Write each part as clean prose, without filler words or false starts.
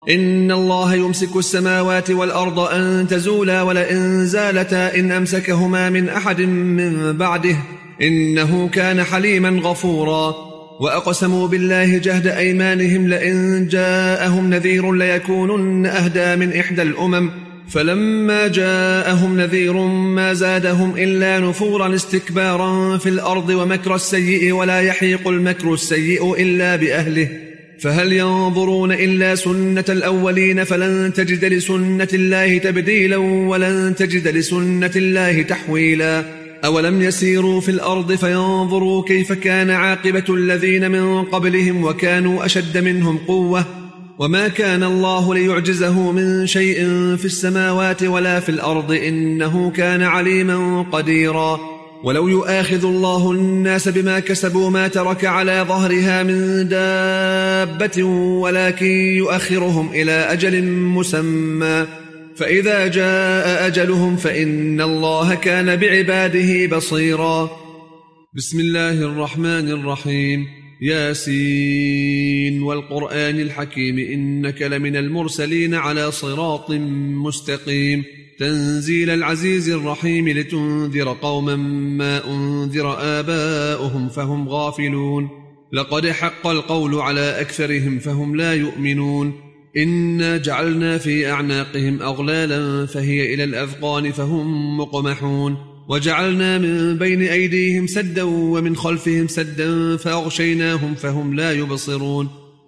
إن الله يمسك السماوات والأرض أن تزولا ولئن زالتا إن أمسكهما من أحد من بعده إنه كان حليما غفورا. وأقسموا بالله جهد أيمانهم لئن جاءهم نذير ليكونن أهدى من إحدى الأمم فلما جاءهم نذير ما زادهم إلا نفورا استكبارا في الأرض ومكر السيء ولا يحيق المكر السيء إلا بأهله فهل ينظرون إلا سنة الأولين فلن تجد لسنة الله تبديلا ولن تجد لسنة الله تحويلا. أولم يسيروا في الأرض فينظروا كيف كان عاقبة الذين من قبلهم وكانوا أشد منهم قوة وما كان الله ليعجزه من شيء في السماوات ولا في الأرض إنه كان عليما قديرا. ولو يؤاخذ الله الناس بما كسبوا ما ترك على ظهرها من دابة ولكن يؤخرهم إلى أجل مسمى فإذا جاء أجلهم فإن الله كان بعباده بصيرا. بسم الله الرحمن الرحيم. ياسين والقرآن الحكيم إنك لمن المرسلين على صراط مستقيم تنزيل العزيز الرحيم لتنذر قوما ما أنذر آباؤهم فهم غافلون لقد حق القول على أكثرهم فهم لا يؤمنون إنا جعلنا في أعناقهم أغلالا فهي إلى الأذقان فهم مقمحون وجعلنا من بين أيديهم سدا ومن خلفهم سدا فأغشيناهم فهم لا يبصرون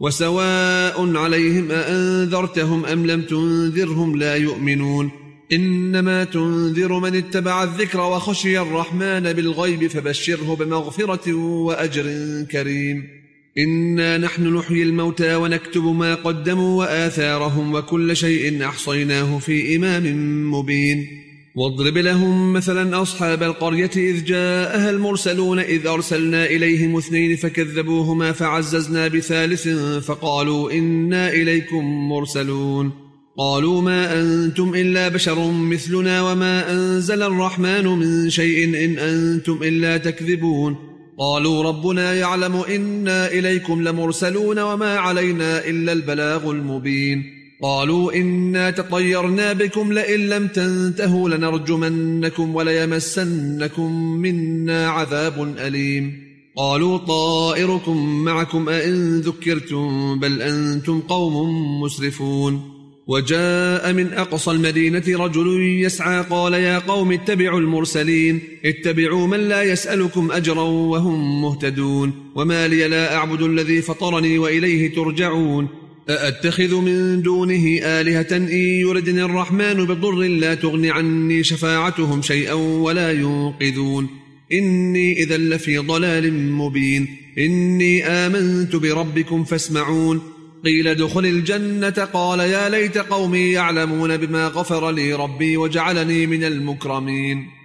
وسواء عليهم أأنذرتهم أم لم تنذرهم لا يؤمنون إنما تنذر من اتبع الذكر وخشي الرحمن بالغيب فبشره بمغفرة وأجر كريم. إنا نحن نحيي الموتى ونكتب ما قدموا وآثارهم وكل شيء أحصيناه في إمام مبين. واضرب لهم مثلا أصحاب القرية إذ جاءها المرسلون إذ أرسلنا إليهم 2 فكذبوهما فعززنا بثالث فقالوا إنا إليكم مرسلون قالوا ما أنتم إلا بشر مثلنا وما أنزل الرحمن من شيء إن أنتم إلا تكذبون قالوا ربنا يعلم إنا إليكم لمرسلون وما علينا إلا البلاغ المبين قالوا إنا تطيرنا بكم لئن لم تنتهوا لنرجمنكم وليمسنكم منا عذاب أليم قالوا طائركم معكم أئن ذكرتم بل أنتم قوم مسرفون وجاء من أقصى المدينة رجل يسعى قال يا قوم اتبعوا المرسلين اتبعوا من لا يسألكم أجرا وهم مهتدون وما لي لا أعبد الذي فطرني وإليه ترجعون أأتخذ من دونه آلهة إن يردني الرحمن بضر لا تغن عني شفاعتهم شيئا ولا ينقذون إني إذا لفي ضلال مبين إني آمنت بربكم فاسمعون قيل ادخل الجنة قال يا ليت قومي يعلمون بما غفر لي ربي وجعلني من المكرمين